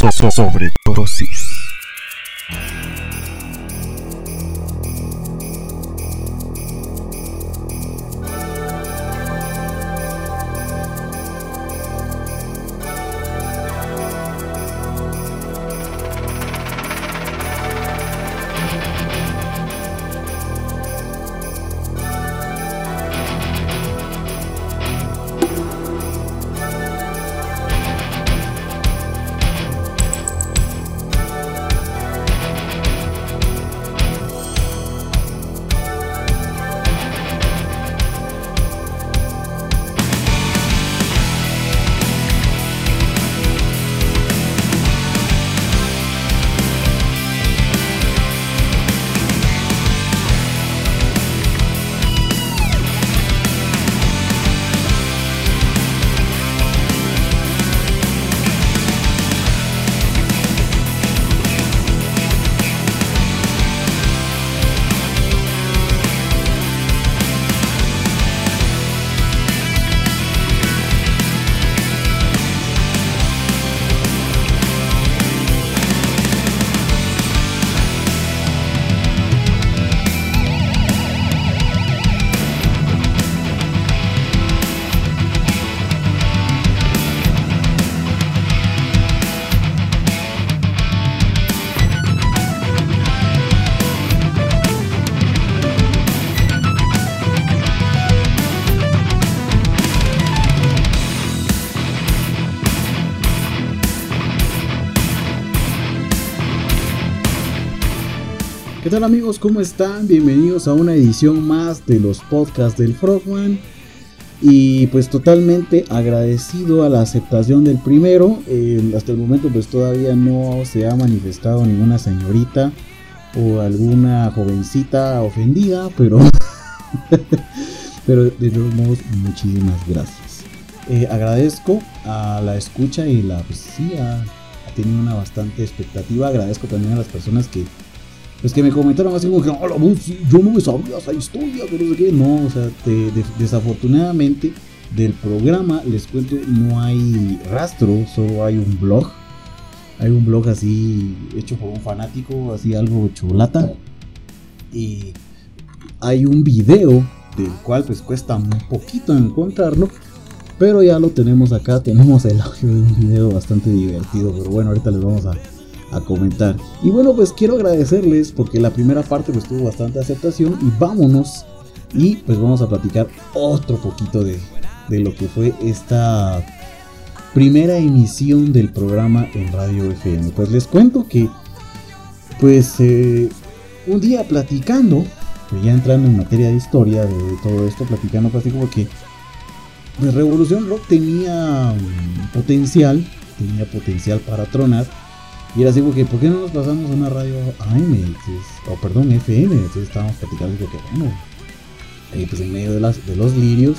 Sobredosis. ¿Qué tal amigos? ¿Cómo están? Bienvenidos a una edición más de los podcasts del Frogman. Y pues totalmente agradecido a la aceptación del primero. Hasta el momento pues todavía no se ha manifestado ninguna señorita o alguna jovencita ofendida, pero de todos modos muchísimas gracias. Agradezco a la escucha y la pues sí ha tenido una bastante expectativa. Agradezco también a las personas que me comentaron así como que hola, yo no me sabía esa historia, que no sé qué. No, o sea, desafortunadamente del programa, les cuento, no hay rastro, solo hay un blog. Hay un blog así hecho por un fanático, así algo chulata. Y hay un video del cual pues cuesta un poquito encontrarlo, pero ya lo tenemos acá. Tenemos el audio de un video bastante divertido, pero bueno, ahorita les vamos a comentar. Y bueno, pues quiero agradecerles porque la primera parte pues tuvo bastante aceptación. Y vámonos y pues vamos a platicar otro poquito de lo que fue esta primera emisión del programa en Radio FM. Pues les cuento que pues un día platicando, pues ya entrando en materia de historia de todo esto, platicando pues así como que pues Revolución Rock tenía potencial para tronar. Y era así porque, ¿por qué no nos pasamos a una radio AM? FM. Entonces estábamos platicando que bueno, pues en medio de los lirios.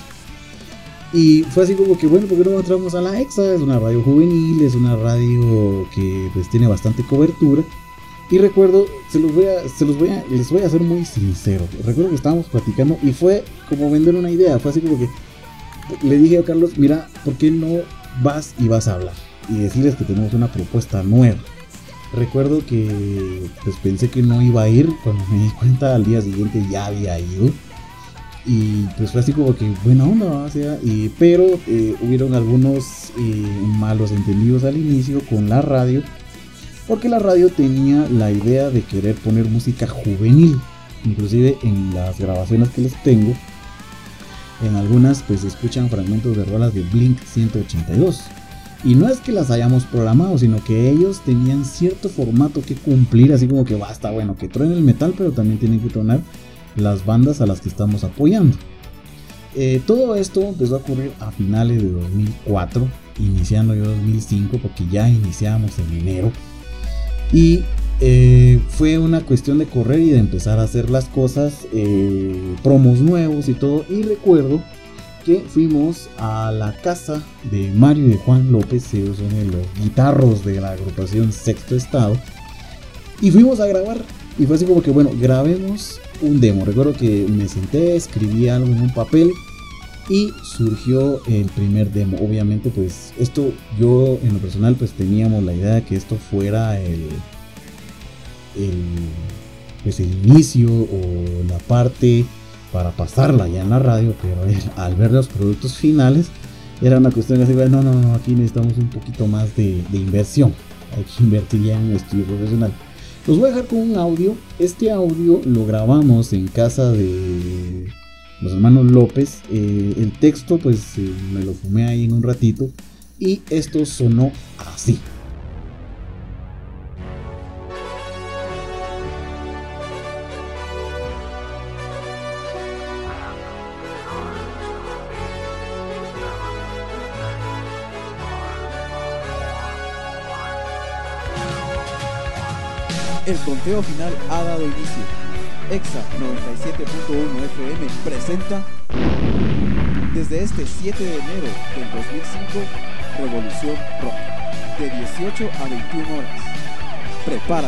Y fue así como que bueno, ¿por qué no entramos a la EXA? Es una radio juvenil, es una radio que pues tiene bastante cobertura. Y recuerdo, les voy a ser muy sincero. Recuerdo que estábamos platicando y fue como vender una idea. Fue así como que le dije a Carlos, mira, ¿por qué no vas a hablar? Y decirles que tenemos una propuesta nueva. Recuerdo que pues pensé que no iba a ir, cuando me di cuenta al día siguiente ya había ido. Y pues fue así como que buena onda, o sea, pero hubieron algunos malos entendidos al inicio con la radio, porque la radio tenía la idea de querer poner música juvenil. Inclusive en las grabaciones que les tengo, en algunas pues se escuchan fragmentos de rolas de Blink 182. Y no es que las hayamos programado, sino que ellos tenían cierto formato que cumplir, así como que basta, bueno, que truene el metal, pero también tienen que tronar las bandas a las que estamos apoyando. Todo esto empezó a ocurrir a finales de 2004, iniciando yo 2005, porque ya iniciamos en enero. Y fue una cuestión de correr y de empezar a hacer las cosas, promos nuevos y todo. Y recuerdo que fuimos a la casa de Mario y de Juan López, ellos son los guitarros de la agrupación Sexto Estado, y fuimos a grabar. Y fue así como que bueno, grabemos un demo. Recuerdo que me senté, escribí algo en un papel y surgió el primer demo. Obviamente pues esto, yo en lo personal pues teníamos la idea de que esto fuera pues el inicio o la parte para pasarla ya en la radio, pero al ver los productos finales era una cuestión así, no, aquí necesitamos un poquito más de inversión, hay que invertir ya en un estudio profesional. Los voy a dejar con un audio. Este audio lo grabamos en casa de los hermanos López. El texto pues me lo fumé ahí en un ratito y esto sonó así. El conteo final ha dado inicio. Exa 97.1 FM presenta desde este 7 de enero del 2005 Revolución Rock de 18 a 21 horas. Prepárate.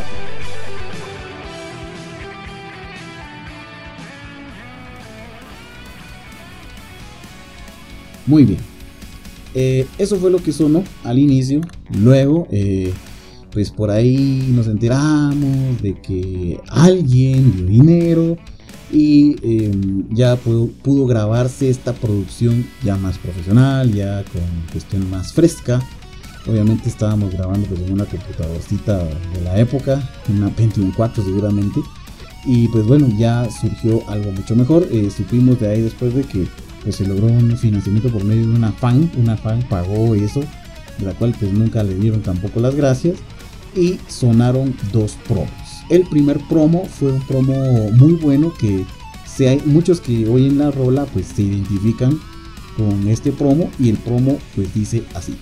Muy bien. Eso fue lo que sonó al inicio. Luego pues por ahí nos enteramos de que alguien dio dinero y ya pudo grabarse esta producción ya más profesional, ya con cuestión más fresca. Obviamente estábamos grabando pues en una computadorcita de la época, una Pentium 4 seguramente, y pues bueno, ya surgió algo mucho mejor. Supimos de ahí después de que pues se logró un financiamiento por medio de una fan pagó eso, de la cual pues nunca le dieron tampoco las gracias. Y sonaron dos promos. El primer promo fue un promo muy bueno que hay muchos que oyen la rola pues se identifican con este promo, y el promo pues dice así.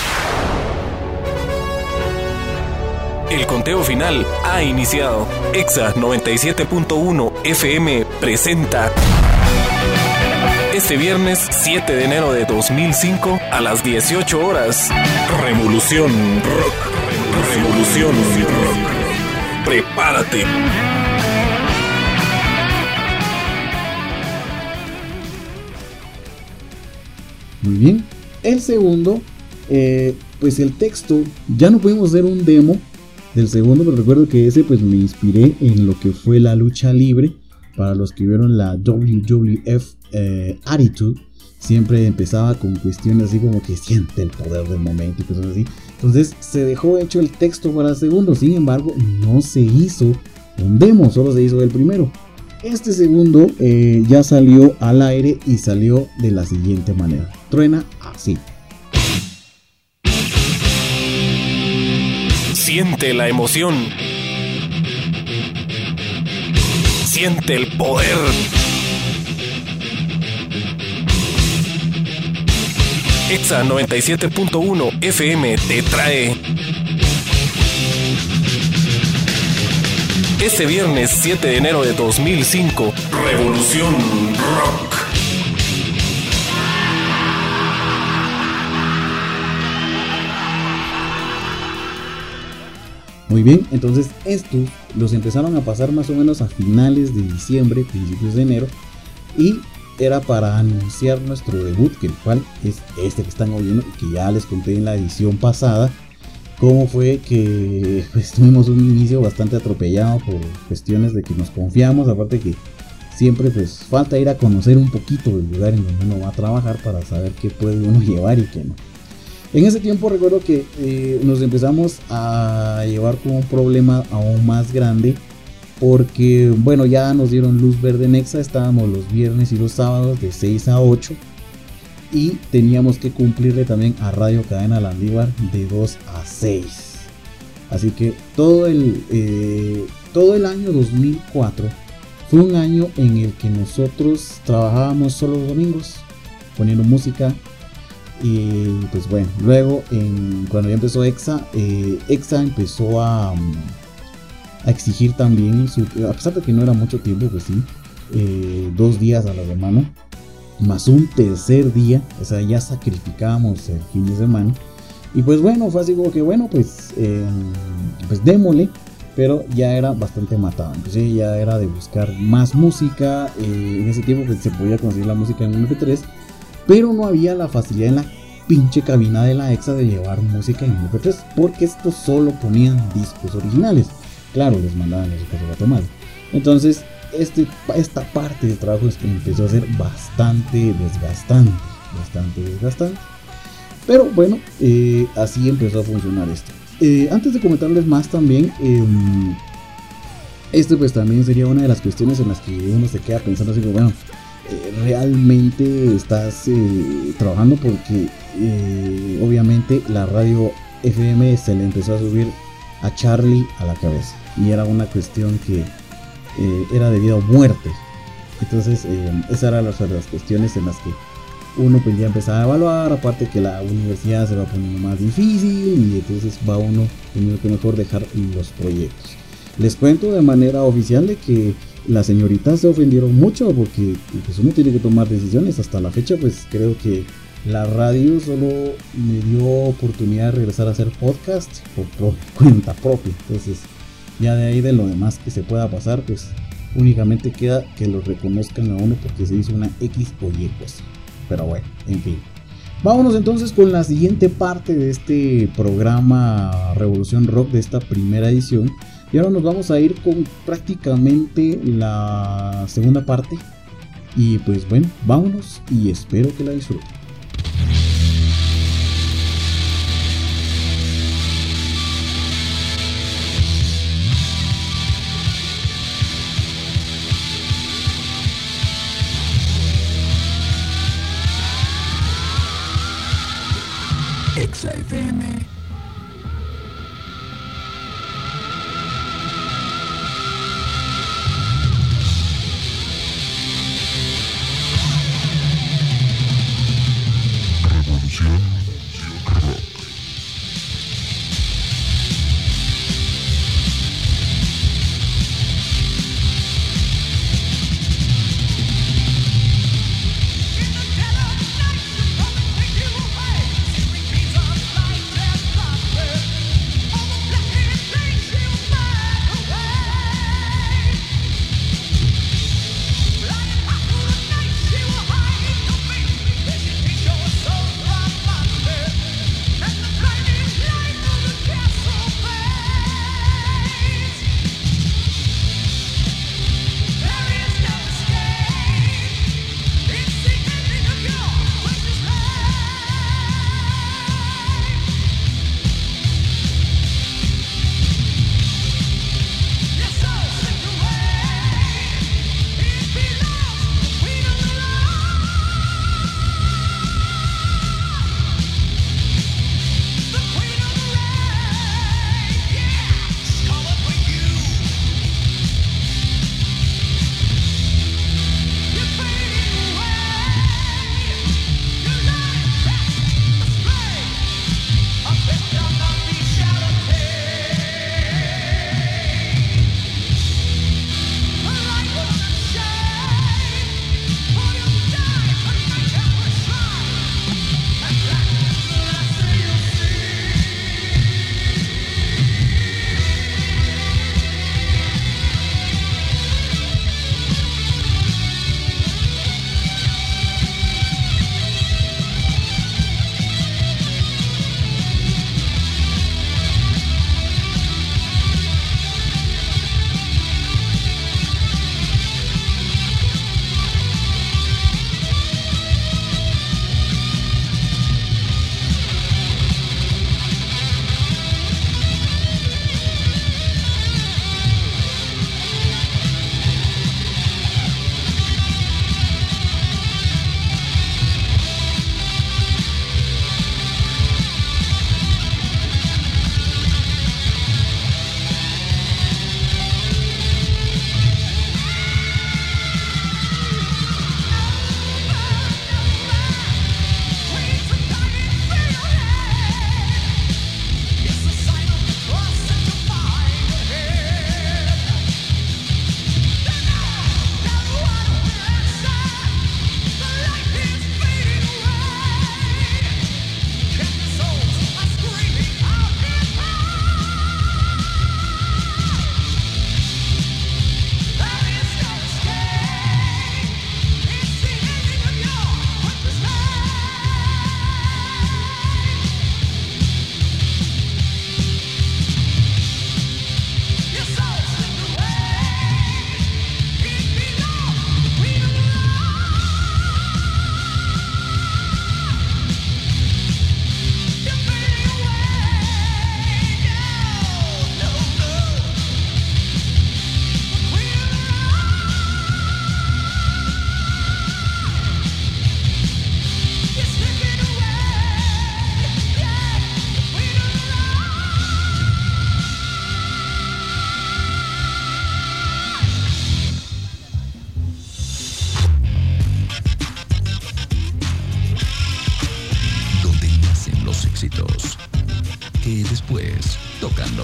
El conteo final ha iniciado. Exa 97.1 FM presenta este viernes 7 de enero de 2005 a las 18 horas. Revolución Rock. Revolución Rock. Prepárate. Muy bien. El segundo, pues el texto, ya no pudimos hacer un demo del segundo, pero recuerdo que ese pues me inspiré en lo que fue la lucha libre. Para los que vieron la WWF Attitude, siempre empezaba con cuestiones así como que siente el poder del momento y cosas así. Entonces se dejó hecho el texto para el segundo, sin embargo no se hizo un demo, solo se hizo el primero. Este segundo ya salió al aire y salió de la siguiente manera. Truena así. Siente la emoción. Siente el poder. Exa 97.1 FM te trae este viernes 7 de enero de 2005 Revolución Rock. Muy bien, entonces estos los empezaron a pasar más o menos a finales de diciembre, principios de enero, y era para anunciar nuestro debut, que el cual es este que están oyendo y que ya les conté en la edición pasada cómo fue que pues, tuvimos un inicio bastante atropellado por cuestiones de que nos confiamos, aparte que siempre pues falta ir a conocer un poquito del lugar en donde uno va a trabajar para saber qué puede uno llevar y qué no. En ese tiempo recuerdo que nos empezamos a llevar con un problema aún más grande, porque bueno, ya nos dieron luz verde en Exa, estábamos los viernes y los sábados de 6 a 8 y teníamos que cumplirle también a Radio Cadena Landívar de 2 a 6. Así que todo el año 2004 fue un año en el que nosotros trabajábamos solo los domingos poniendo música. Y pues bueno, luego cuando ya empezó Exa, Exa empezó a exigir también, a pesar de que no era mucho tiempo, pues sí, 2 días a la semana, más un tercer día, o sea, ya sacrificábamos el fin de semana. Y pues bueno, fue así como que bueno, pues démosle, pero ya era bastante matado. Entonces ya era de buscar más música. En ese tiempo pues se podía conseguir la música en MP3, pero no había la facilidad en la pinche cabina de la EXA de llevar música en MP3, porque estos solo ponían discos originales. Claro, les mandaban los discos de Guatemala. Entonces, esta parte del trabajo es que empezó a ser bastante desgastante. Pero bueno, así empezó a funcionar esto. Antes de comentarles más también, esto pues también sería una de las cuestiones en las que uno se queda pensando así como, bueno, realmente estás trabajando, porque obviamente la radio FM se le empezó a subir a Charlie a la cabeza y era una cuestión que era de vida o muerte. Entonces esas eran las cuestiones en las que uno pues ya empezaba a evaluar, aparte que la universidad se va poniendo más difícil y entonces va uno teniendo que mejor dejar los proyectos. Les cuento de manera oficial de que las señoritas se ofendieron mucho, porque pues uno tiene que tomar decisiones. Hasta la fecha pues creo que la radio solo me dio oportunidad de regresar a hacer podcast por cuenta propia. Entonces ya de ahí, de lo demás que se pueda pasar, pues únicamente queda que lo reconozcan a uno porque se hizo una X o Y cosa. Pero bueno, en fin. Vámonos entonces con la siguiente parte de este programa Revolución Rock, de esta primera edición. Y ahora nos vamos a ir con prácticamente la segunda parte. Y pues bueno, vámonos y espero que la disfruten. Exa FM.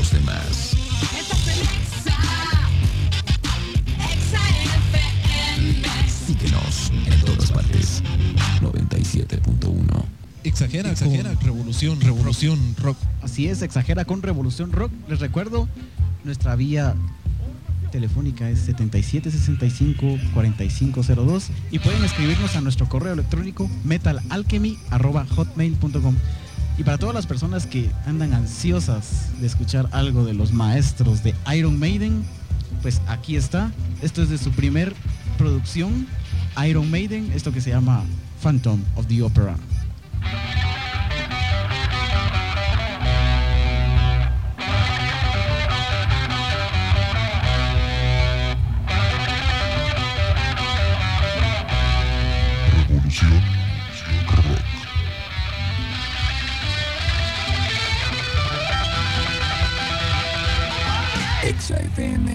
los demás. Síguenos en todas partes. 97.1. Exagera con Revolución Rock. Así es, Exagera con Revolución Rock. Les recuerdo, nuestra vía telefónica es 7765-4502 y pueden escribirnos a nuestro correo electrónico metalalchemy@hotmail.com. Y para todas las personas que andan ansiosas de escuchar algo de los maestros de Iron Maiden, pues aquí está. Esto es de su primer producción, Iron Maiden, esto que se llama Phantom of the Opera. Revolución Rock. Exa FM.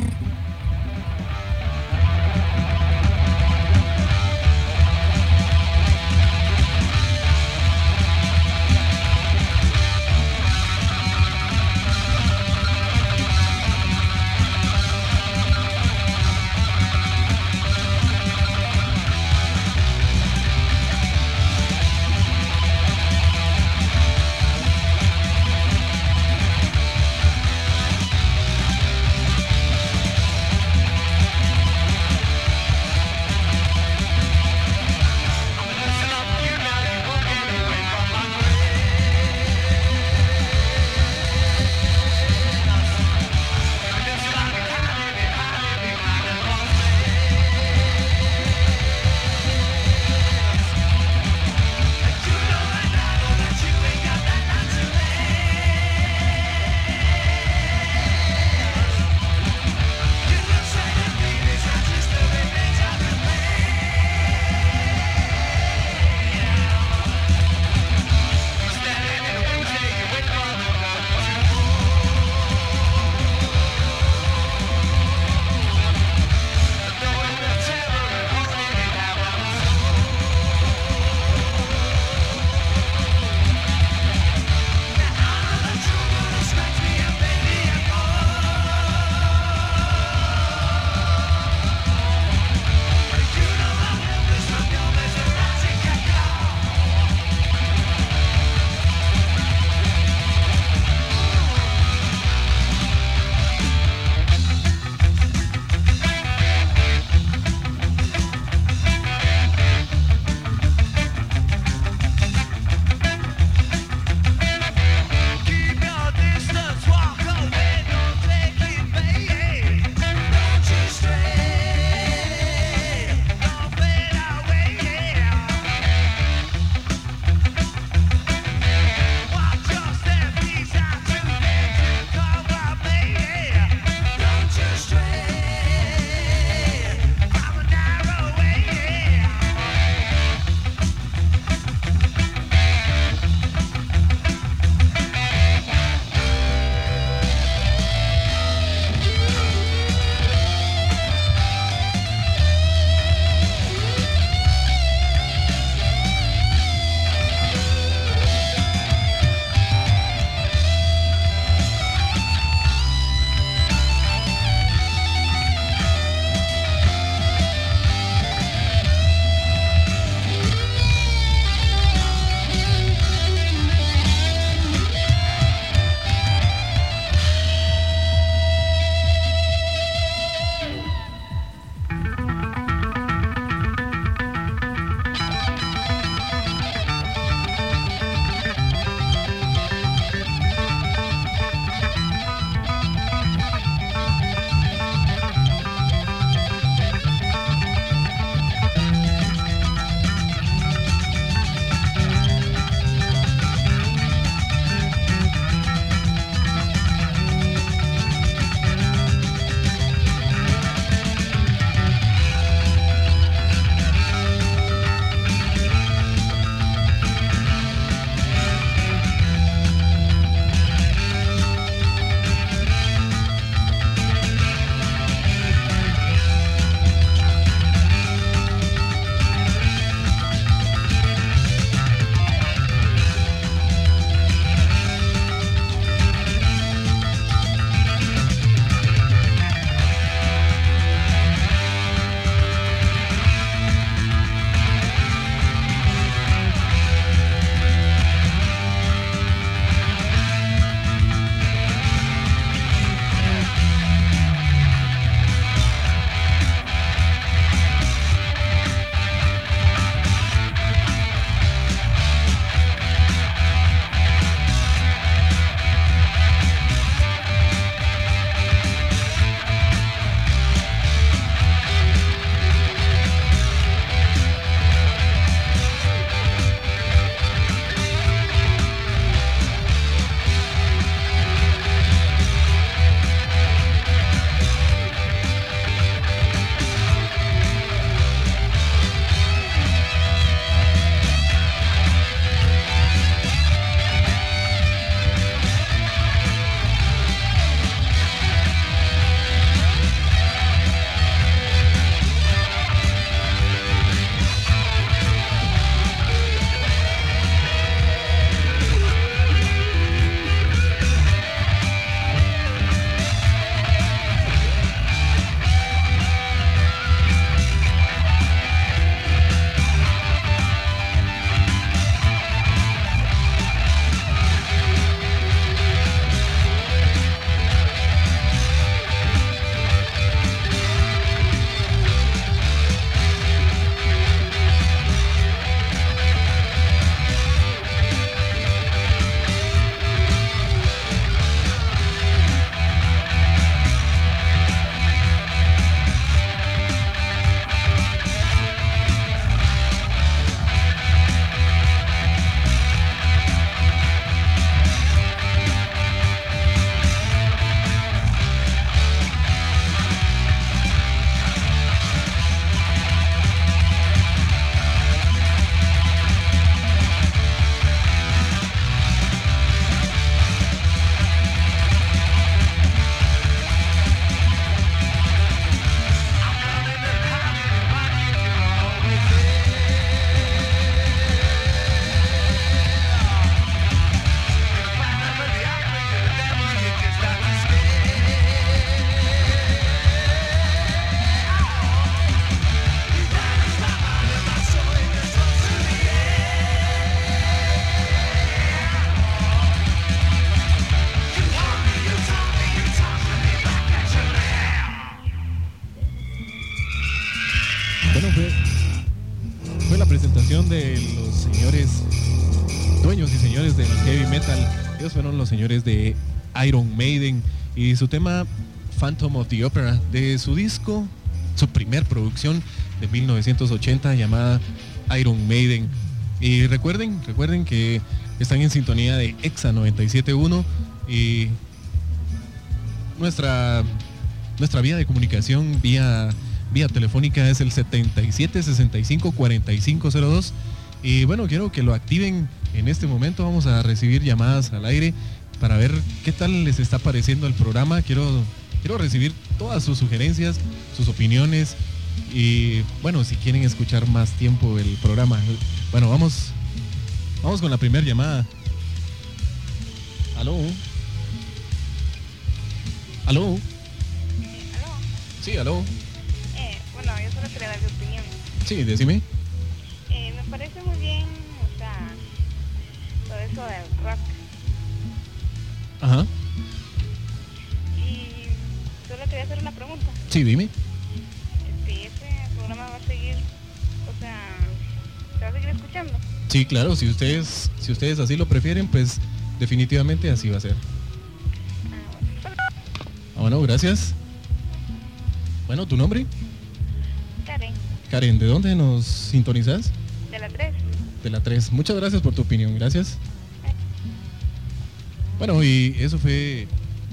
señores del heavy metal. Ellos fueron los señores de Iron Maiden y su tema Phantom of the Opera, de su disco, su primer producción de 1980 llamada Iron Maiden. Y recuerden que están en sintonía de EXA 97.1 y nuestra vía de comunicación vía telefónica es el 77 65 4502. Y bueno, quiero que lo activen en este momento. Vamos a recibir llamadas al aire para ver qué tal les está pareciendo el programa. Quiero recibir todas sus sugerencias, sus opiniones y bueno, si quieren escuchar más tiempo el programa. Bueno, vamos con la primera llamada. ¿Aló? ¿Aló? Sí, aló. Bueno, yo solo quería dar mi opinión. Sí, decime. Me parece muy bien, o sea, todo eso del rock. Ajá. Y solo quería hacer una pregunta. Sí, dime. ¿Ese programa va a seguir, o sea, se va a seguir escuchando? Sí, claro, si ustedes así lo prefieren, pues definitivamente así va a ser. Bueno, gracias. Bueno, ¿tu nombre? Karen, Karen, ¿de dónde nos sintonizas? de la 3. De la 3. Muchas gracias por tu opinión, gracias. Bueno, y eso fue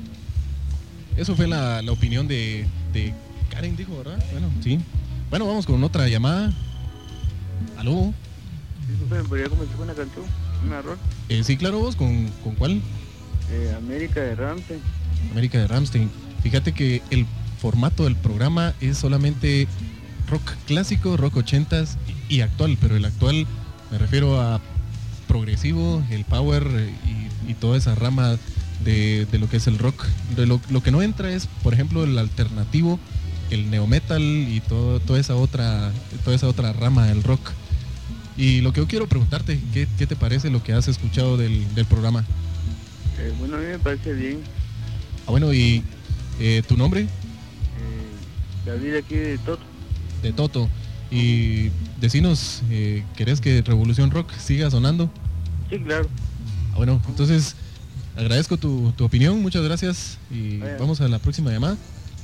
la opinión de Karen, dijo, ¿verdad? Bueno, sí. Bueno, vamos con otra llamada. ¿Aló? ¿Me podría comenzar con una canción? ¿Una rock? Sí, claro, vos, ¿con cuál? América de Rammstein. América de Rammstein. Fíjate que el formato del programa es solamente rock clásico, rock 80s y actual, pero el actual me refiero a progresivo, el power y toda esa rama de lo que es el rock. Lo que no entra es, por ejemplo, el alternativo, el neometal y toda esa otra rama del rock. Y lo que yo quiero preguntarte, ¿qué te parece lo que has escuchado del programa? Bueno, a mí me parece bien. Ah, bueno, ¿y tu nombre? David, aquí de Toto. De Toto. Y decinos, ¿querés que Revolución Rock siga sonando? Sí, claro. Ah, bueno, entonces agradezco tu opinión, muchas gracias y vamos a la próxima llamada.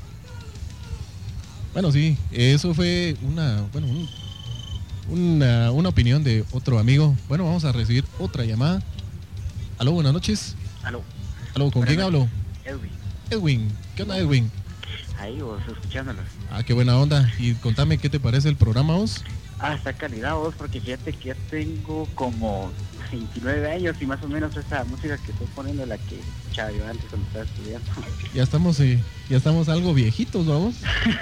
Bueno, sí, eso fue una opinión de otro amigo. Bueno, vamos a recibir otra llamada. Aló, buenas noches. Aló. Aló, ¿con quién hablo? Edwin. Edwin, ¿qué onda, Edwin? Ahí vos, escuchándolos. Ah, qué buena onda. Y contame, ¿qué te parece el programa, vos? Está calidad vos, porque fíjate que ya tengo como 29 años y más o menos esa música que estoy poniendo la que escuchaba yo antes cuando estaba estudiando. Ya estamos algo viejitos, vamos.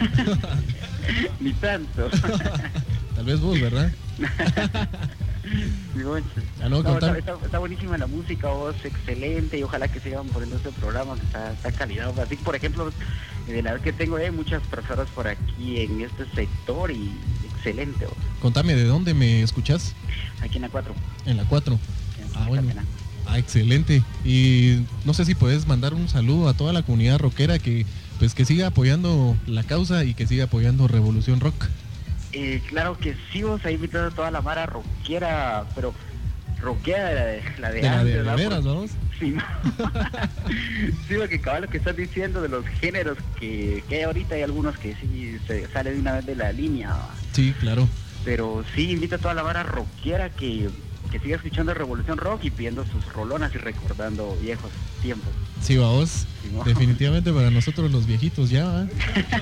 Ni tanto. Tal vez vos, ¿verdad? Está buenísima la música, vos, excelente, y ojalá que sigan poniendo este programa, que está calidad. Así, por ejemplo, de la vez que tengo muchas personas por aquí en este sector y excelente. Vos. Contame, ¿de dónde me escuchás? Aquí en la 4. En la 4. Bueno. Excelente. Y no sé si puedes mandar un saludo a toda la comunidad rockera que siga apoyando la causa y que siga apoyando Revolución Rock. Claro que sí, vos, ahí invitado a toda la mara rockera, pero rockera la de antes, de veras, vamos. Sí, no. Sí, porque cabal lo que estás diciendo de los géneros que hay ahorita, hay algunos que sí se sale de una vez de la línea. Sí, claro. Pero sí, invita a toda la mara rockera que siga escuchando Revolución Rock y pidiendo sus rolonas y recordando viejos tiempos. Sí, vamos. Sí, ¿no? Definitivamente para nosotros los viejitos ya, ¿eh?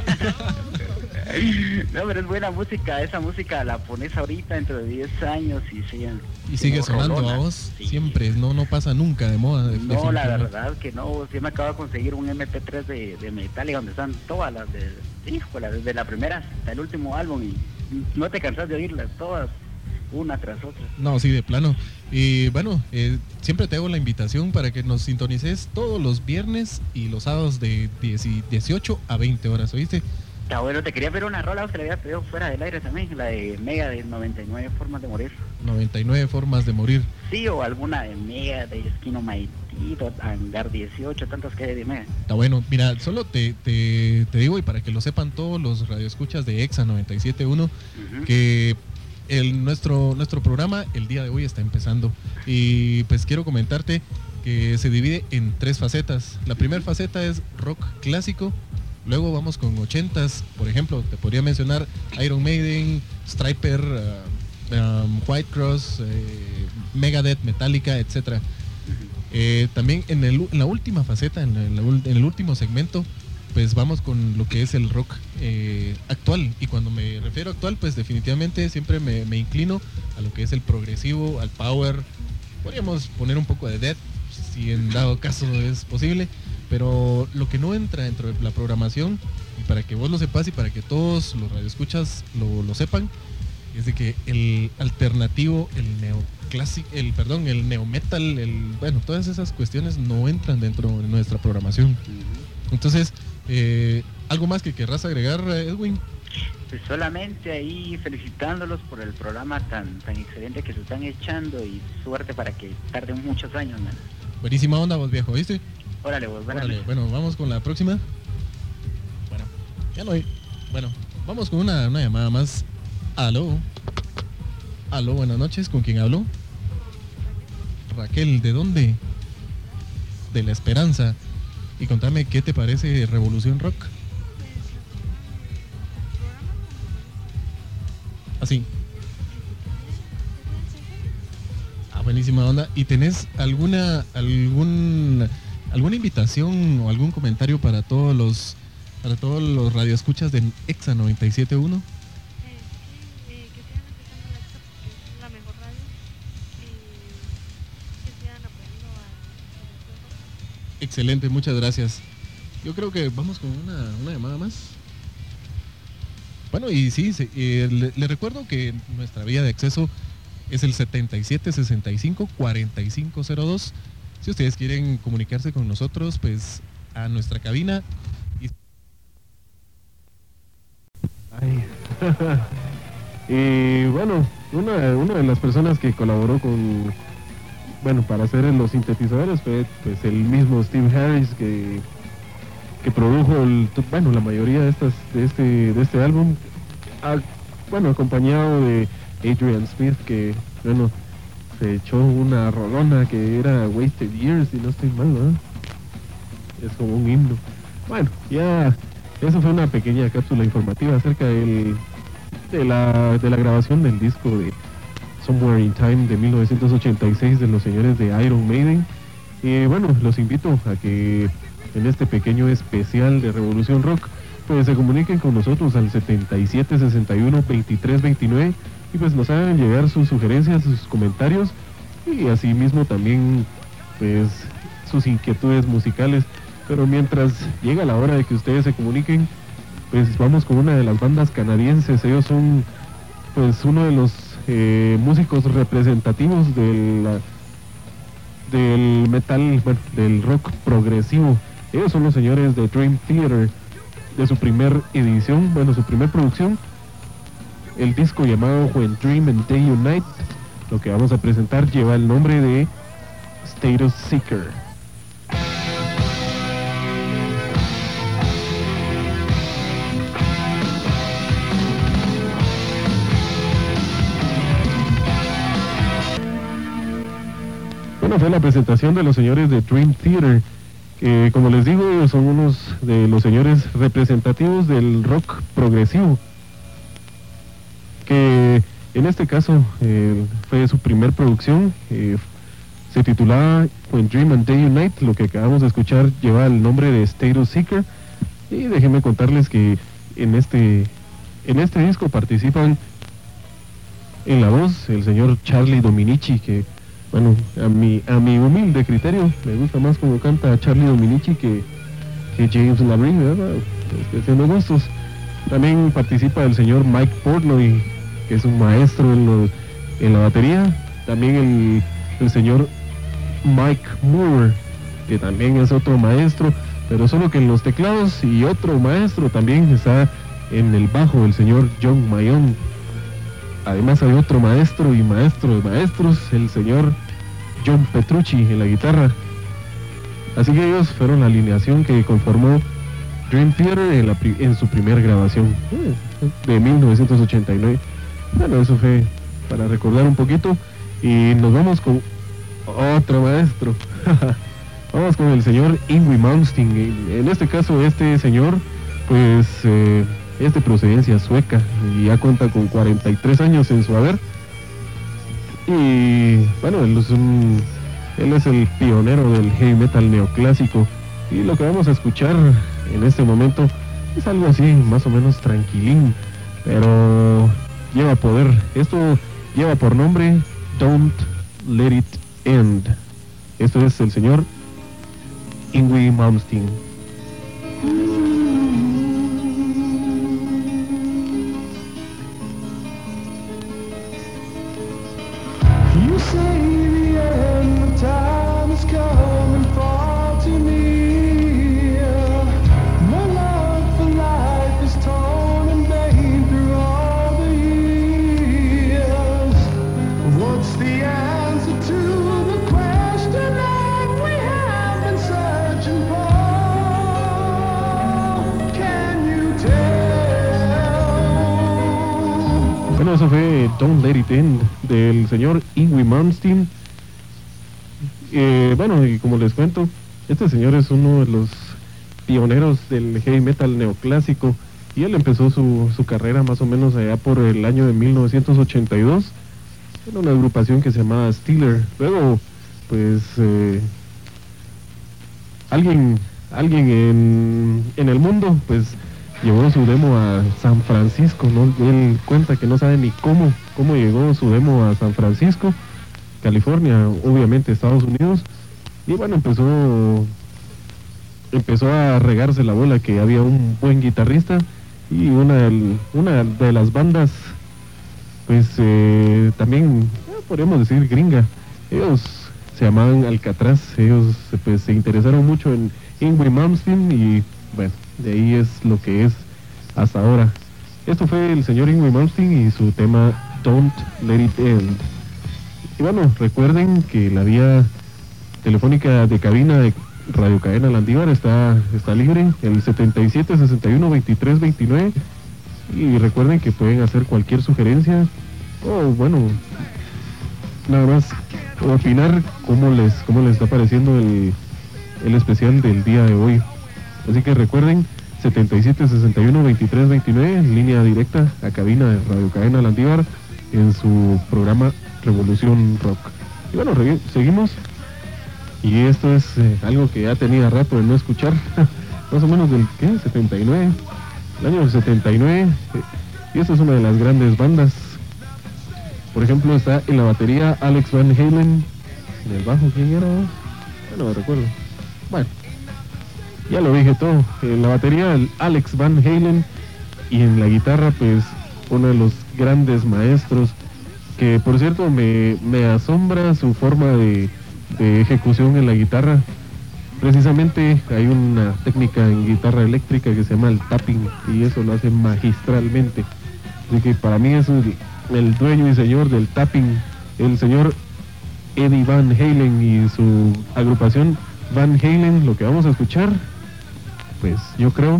No, pero es buena música, esa música la pones ahorita dentro de 10 años y sigue sonando, vamos, sí. Siempre, no pasa nunca de moda. No, la verdad que no, yo me acabo de conseguir un MP3 de Metallica donde están todas las desde la primera hasta el último álbum y no te cansas de oírlas todas, una tras otra. No, sí, de plano. Y bueno, siempre te hago la invitación para que nos sintonices todos los viernes y los sábados de 18 a 20 horas, ¿oíste? Está bueno, te quería ver una rola que le había pedido fuera del aire también, la de Mega de 99 formas de morir. 99 formas de morir. Sí, o alguna de Mega, de Esquino Maitito, Hangar 18, tantas que hay de Mega. Está bueno, mira, solo te digo, y para que lo sepan todos los radioescuchas de EXA 97.1, que nuestro programa el día de hoy está empezando y pues quiero comentarte que se divide en 3 facetas. La primera faceta es rock clásico, luego vamos con 80s, por ejemplo, te podría mencionar Iron Maiden, Stryper, White Cross, Megadeth, Metallica, etc. También en la última faceta, en el último segmento, pues vamos con lo que es el rock actual. Y cuando me refiero a actual, pues definitivamente siempre me inclino a lo que es el progresivo, al power. Podríamos poner un poco de death, si en dado caso es posible. Pero lo que no entra dentro de la programación, y para que vos lo sepas y para que todos los radioescuchas lo sepan, es de que el alternativo, el neometal, bueno, todas esas cuestiones no entran dentro de nuestra programación. Entonces, ¿algo más que querrás agregar, Edwin? Pues solamente ahí felicitándolos por el programa tan excelente que se están echando y suerte para que tarden muchos años, man. Buenísima onda, vos viejo, ¿viste? Órale, vos, órale. Bueno, vamos con la próxima. Bueno, ya no hay. Bueno, vamos con una llamada más. Aló, buenas noches, ¿con quién hablo? Raquel, ¿de dónde? De La Esperanza. Y contame, ¿qué te parece Revolución Rock? Así. Buenísima onda. ¿Y tenés alguna invitación o algún comentario para todos los radioescuchas de EXA 97.1? Excelente, muchas gracias. Yo creo que vamos con una llamada más. Bueno, y sí, le recuerdo que nuestra vía de acceso es el 7765-4502. Si ustedes quieren comunicarse con nosotros, pues a nuestra cabina. Y bueno, una de las personas que colaboró para hacer los sintetizadores fue pues el mismo Steve Harris que produjo la mayoría de este álbum, acompañado de Adrian Smith, que se echó una rolona que era Wasted Years, si no estoy mal, ¿no? Es como un himno. Bueno, ya eso fue una pequeña cápsula informativa acerca de la grabación del disco de Somewhere in Time de 1986 de los señores de Iron Maiden. Y bueno, los invito a que en este pequeño especial de Revolución Rock pues se comuniquen con nosotros al 7761-2329 y pues nos hagan llegar sus sugerencias, sus comentarios y asimismo también pues sus inquietudes musicales. Pero mientras llega la hora de que ustedes se comuniquen, pues vamos con una de las bandas canadienses. Ellos son pues uno de los músicos representativos del metal, del rock progresivo. Ellos son los señores de Dream Theater, de su primer edición, su primer producción, el disco llamado When Dream and Day Unite. Lo que vamos a presentar lleva el nombre de Status Seeker. Bueno, fue la presentación de los señores de Dream Theater, que como les digo, ellos son unos de los señores representativos del rock progresivo, que en este caso fue su primer producción, se titulaba When Dream and Day Unite. Lo que acabamos de escuchar lleva el nombre de Status Seeker, y déjenme contarles que en este disco participan en la voz el señor Charlie Dominici, que a mi humilde criterio me gusta más como canta Charlie Dominici que James Labrie, ¿verdad? Cuestión de gustos. También participa el señor Mike Portnoy, que es un maestro en la batería. También el señor Mike Moore, que también es otro maestro, pero solo que en los teclados, y otro maestro también está en el bajo, el señor John Mayón. Además hay otro maestro y maestro de maestros, el señor John Petrucci en la guitarra. Así que ellos fueron la alineación que conformó Dream Theater en su primer grabación de 1989. Bueno, eso fue para recordar un poquito. Y nos vamos con otro maestro. Vamos con el señor Yngwie Malmsteen. En este caso, este señor, pues, es de procedencia sueca y ya cuenta con 43 años en su haber. Y bueno, él es el pionero del heavy metal neoclásico. Y lo que vamos a escuchar en este momento es algo así, más o menos tranquilín, pero lleva poder. Esto lleva por nombre Don't Let It End. Esto es el señor Yngwie Malmsteen. You say the end of time is coming far to me. My love for life is torn and made through all the years. What's the answer to the question that we have been searching for? Can you tell? Bueno, eso fue Don't Let It End del señor Yngwie Malmsteen. Bueno, y como les cuento, este señor es uno de los pioneros del heavy metal neoclásico y él empezó su carrera más o menos allá por el año de 1982 en una agrupación que se llamaba Steeler. Luego, pues, alguien en el mundo, pues, llevó su demo a San Francisco, ¿no? Él cuenta que no sabe ni cómo llegó su demo a San Francisco, California, obviamente Estados Unidos, y bueno, empezó a regarse la bola que había un buen guitarrista y una de las bandas, pues también podríamos decir gringa. Ellos se llamaban Alcatraz. Ellos pues se interesaron mucho en Yngwie Malmsteen y bueno, de ahí es lo que es hasta ahora. Esto fue el señor Yngwie Malmsteen y su tema Don't Let It End. Y bueno, recuerden que la vía telefónica de cabina de Radio Cadena Landívar está libre, el 77 61 23 29, y recuerden que pueden hacer cualquier sugerencia o bueno, nada más opinar cómo les está pareciendo el especial del día de hoy. Así que recuerden, 77 61 23 29, línea directa a cabina de Radio Cadena Landívar en su programa Revolución Rock. Y bueno, seguimos. Y esto es algo que ya tenía rato de no escuchar, más o menos del, ¿qué? 79, el año 79, y esta es una de las grandes bandas. Por ejemplo, está en la batería Alex Van Halen, en el bajo, ¿quién era? No me recuerdo. Bueno, ya lo dije todo. En la batería el Alex Van Halen, y en la guitarra pues uno de los grandes maestros, que por cierto me asombra su forma de ejecución en la guitarra. Precisamente hay una técnica en guitarra eléctrica que se llama el tapping y eso lo hace magistralmente. Así que para mí es el dueño y señor del tapping, el señor Eddie Van Halen y su agrupación Van Halen. Lo que vamos a escuchar, pues yo creo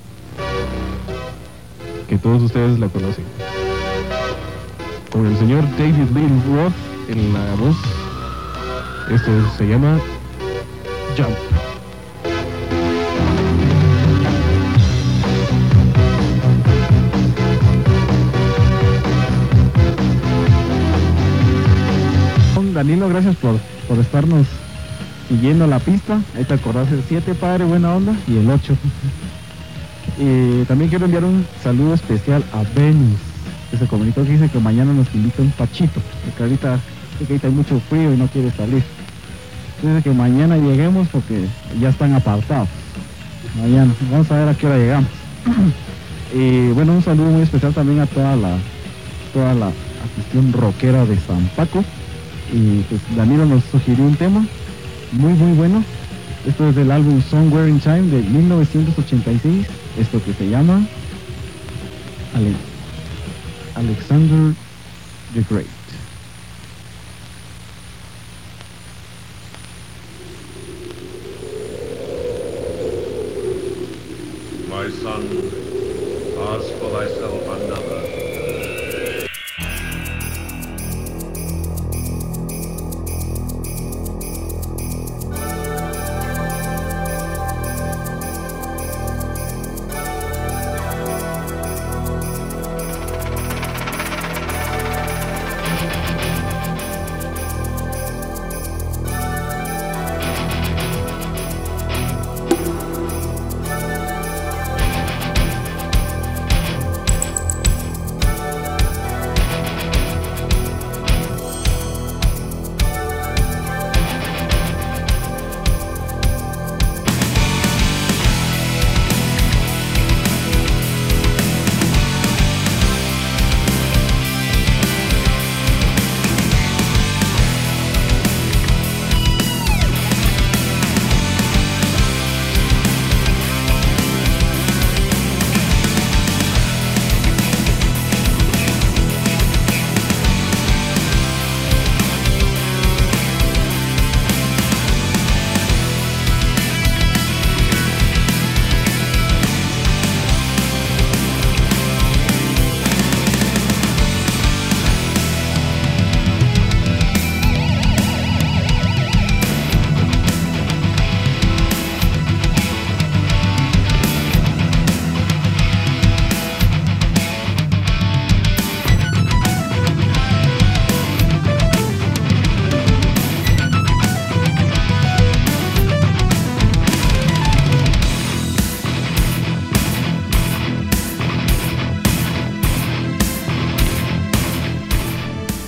que todos ustedes la conocen, con el señor David Lee Roth en la voz. Esto se llama Jump. Danilo, gracias por estarnos siguiendo la pista. Ahí te acordás el 7, padre, buena onda, y el 8. Y también quiero enviar un saludo especial a Venus, que se comunicó, que dice que mañana nos invita un pachito, porque ahorita hay mucho frío y no quiere salir. Dice que mañana lleguemos porque ya están apartados. Mañana, vamos a ver a qué hora llegamos. Y bueno, un saludo muy especial también a toda la afición rockera de San Paco. Y pues Danilo nos sugirió un tema muy bueno. Esto es del álbum Somewhere in Time de 1986. Esto que se llama Alexander the Great. My son, ask for thyself another.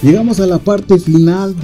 Llegamos a la parte final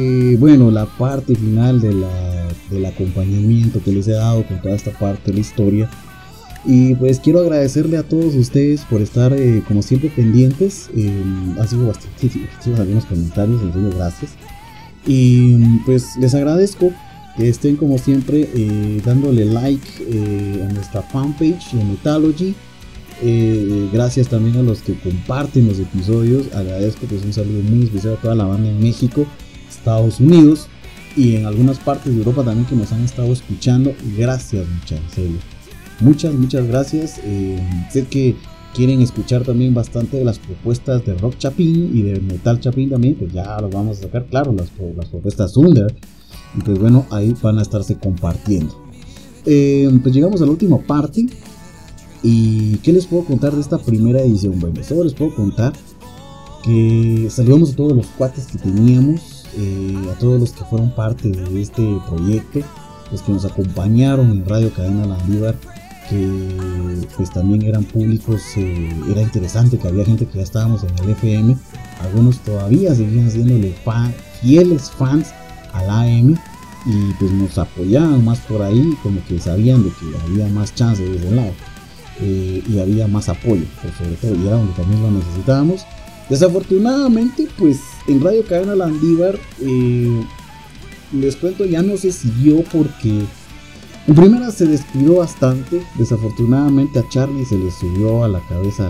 del acompañamiento que les he dado con toda esta parte de la historia. Y pues quiero agradecerle a todos ustedes por estar como siempre pendientes. Ha sido bastante divertidos algunos comentarios, en serio, gracias. Y pues les agradezco que estén como siempre dándole like a nuestra fanpage de Metalogy. Gracias también a los que comparten los episodios. Agradezco pues un saludo muy especial a toda la banda en México, Estados Unidos y en algunas partes de Europa también que nos han estado escuchando. Gracias, muchas, en serio. Muchas gracias. Sé que quieren escuchar también bastante de las propuestas de Rock Chapín y de Metal Chapín también, pues ya lo vamos a sacar, claro, las propuestas Under. Y pues bueno, ahí van a estarse compartiendo. Pues llegamos a la última parte. ¿Y qué les puedo contar de esta primera edición? Bueno, solo les puedo contar que saludamos a todos los cuates que teníamos, a todos los que fueron parte de este proyecto, los que nos acompañaron en Radio Cadena Landívar, que pues también eran públicos. Era interesante que había gente que ya estábamos en el FM, algunos todavía seguían siéndole fieles fans al AM y pues nos apoyaban más por ahí, como que sabían de que había más chance de ese lado. Y había más apoyo, pues sobre todo, y era donde también lo necesitábamos. Desafortunadamente, pues en Radio Cadena Landívar, les cuento, ya no se siguió porque en primera se descuidó bastante. Desafortunadamente a Charlie se le subió a la cabeza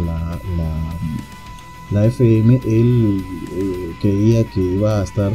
la FM. Él creía que iba a estar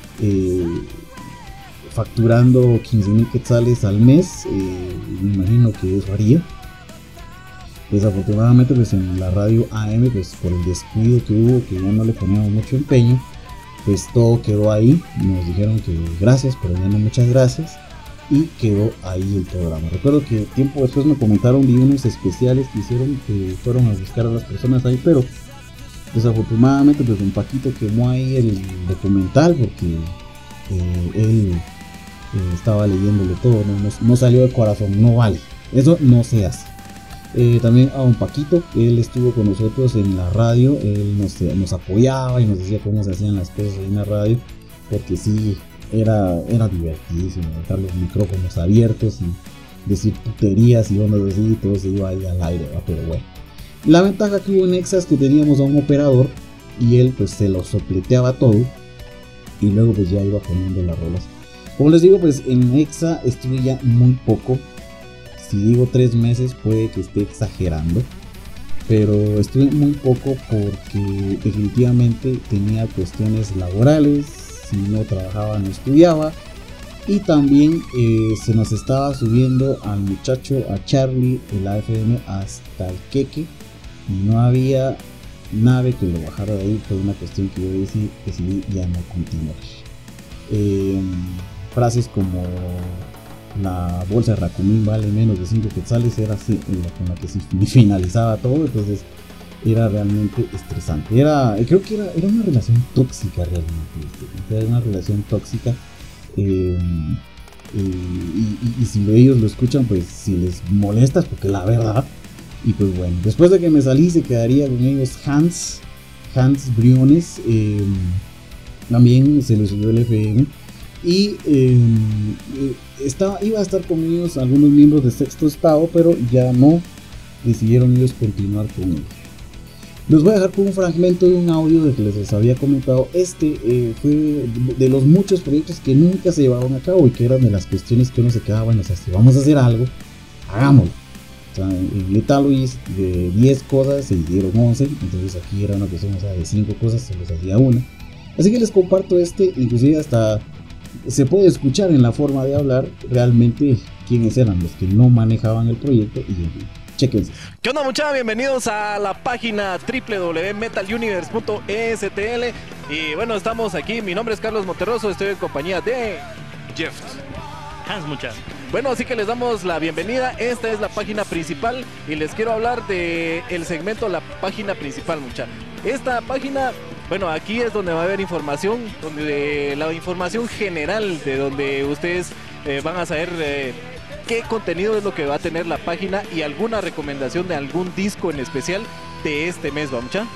facturando 15,000 quetzales al mes. Me imagino que eso haría. Desafortunadamente pues en la radio AM, pues por el descuido que hubo, que ya no le poníamos mucho empeño, pues todo quedó ahí. Nos dijeron que gracias, pero ya no muchas gracias, y quedó ahí el programa. Recuerdo que tiempo después me comentaron de unos especiales que hicieron, que fueron a buscar a las personas ahí, pero desafortunadamente pues don Paquito quemó ahí el documental porque él estaba leyéndole todo, no salió de corazón, no vale, eso no se hace. También a don Paquito, él estuvo con nosotros en la radio, él nos apoyaba y nos decía cómo se hacían las cosas en la radio, porque sí, era divertidísimo dejar los micrófonos abiertos y decir puterías y ondas así, y todo se iba ahí al aire, ¿va? Pero bueno, la ventaja que hubo en Exa es que teníamos a un operador y él pues se lo sopleteaba todo y luego pues ya iba poniendo las rolas. Como les digo, pues en Exa estuve ya muy poco. Si digo 3 meses puede que esté exagerando, pero estuve muy poco porque definitivamente tenía cuestiones laborales. Si no trabajaba no estudiaba, y también se nos estaba subiendo al muchacho, a Charlie, el AFM hasta el queque, y no había nave que lo bajara de ahí. Fue una cuestión que yo decidí ya no continuar. Frases como la bolsa de Racumín vale menos de 5 quetzales era así, con la que se finalizaba todo. Entonces era realmente estresante. Creo que era una relación tóxica realmente. Era una relación tóxica. Y si ellos lo escuchan, pues si les molesta, porque la verdad. Y pues bueno, después de que me salí se quedaría con ellos Hans Briones. También se le subió el FM. Y iba a estar con ellos algunos miembros de Sexto Estado, pero ya no, decidieron ellos continuar con ellos. Les voy a dejar con un fragmento de un audio de que les había comentado. Fue de los muchos proyectos que nunca se llevaron a cabo y que eran de las cuestiones que uno se quedaba, bueno, o sea, si vamos a hacer algo, hagámoslo. O sea, en Metalogy de 10 cosas se hicieron 11, entonces aquí era una cuestión, o sea, de 5 cosas se les hacía una. Así que les comparto inclusive hasta se puede escuchar en la forma de hablar realmente quiénes eran los que no manejaban el proyecto, y chequense. ¿Qué onda, muchachos? Bienvenidos a la página www.metaluniverse.estl. Y bueno, estamos aquí, mi nombre es Carlos Monterroso, estoy en compañía de Jeff, Hans, muchachos. Bueno, así que les damos la bienvenida. Esta es la página principal y les quiero hablar de el segmento La Página Principal, muchachos. Esta página, bueno, aquí es donde va a haber información, la información general de donde ustedes van a saber qué contenido es lo que va a tener la página y alguna recomendación de algún disco en especial de este mes, ¿va, mucha?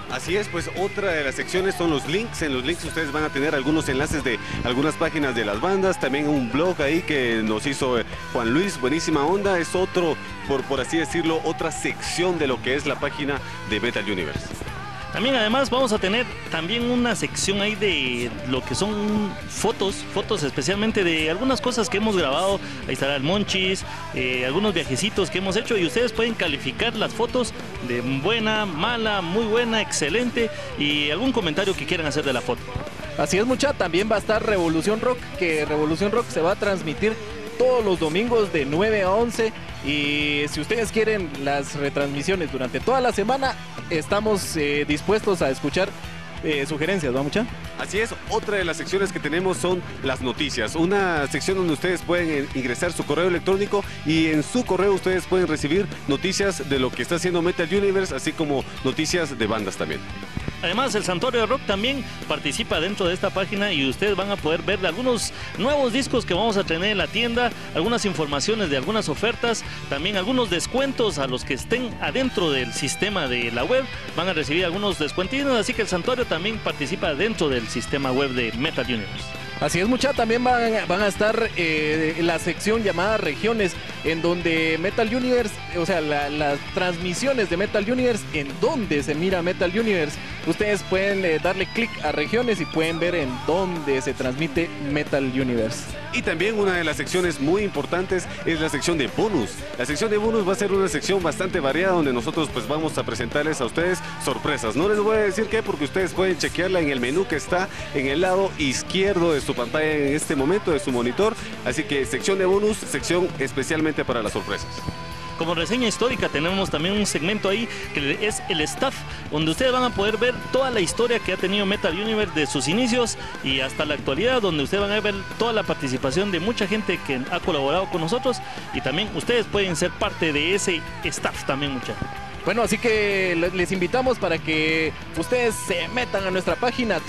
Así es, pues otra de las secciones son los links. En los links ustedes van a tener algunos enlaces de algunas páginas de las bandas, también un blog ahí que nos hizo Juan Luis, buenísima onda. Es otro, por así decirlo, otra sección de lo que es la página de Metal Universe. También además vamos a tener también una sección ahí de lo que son fotos especialmente de algunas cosas que hemos grabado. Ahí estará el Monchis, algunos viajecitos que hemos hecho y ustedes pueden calificar las fotos de buena, mala, muy buena, excelente y algún comentario que quieran hacer de la foto. Así es, mucha, también va a estar Revolución Rock, que Revolución Rock se va a transmitir todos los domingos de 9 a 11 y si ustedes quieren las retransmisiones durante toda la semana, estamos dispuestos a escuchar sugerencias, ¿va, mucha? Así es, otra de las secciones que tenemos son las noticias, una sección donde ustedes pueden ingresar su correo electrónico y en su correo ustedes pueden recibir noticias de lo que está haciendo Metal Universe, así como noticias de bandas también. Además, el Santuario de Rock también participa dentro de esta página y ustedes van a poder ver algunos nuevos discos que vamos a tener en la tienda, algunas informaciones de algunas ofertas, también algunos descuentos a los que estén adentro del sistema de la web, van a recibir algunos descuentinos, así que el Santuario también participa dentro del sistema web de Metal Universe. Así es, mucha, también van a estar la sección llamada Regiones, en donde Metal Universe, o sea, las transmisiones de Metal Universe, en donde se mira Metal Universe, ustedes pueden darle clic a Regiones y pueden ver en dónde se transmite Metal Universe. Y también una de las secciones muy importantes es la sección de bonus. La sección de bonus va a ser una sección bastante variada donde nosotros pues vamos a presentarles a ustedes sorpresas. No les voy a decir qué porque ustedes pueden chequearla en el menú que está en el lado izquierdo de su pantalla en este momento, de su monitor. Así que sección de bonus, sección especialmente para las sorpresas. Como reseña histórica tenemos también un segmento ahí que es el staff, donde ustedes van a poder ver toda la historia que ha tenido Metal Universe de sus inicios y hasta la actualidad, donde ustedes van a ver toda la participación de mucha gente que ha colaborado con nosotros y también ustedes pueden ser parte de ese staff también, muchachos. Bueno, así que les invitamos para que ustedes se metan a nuestra página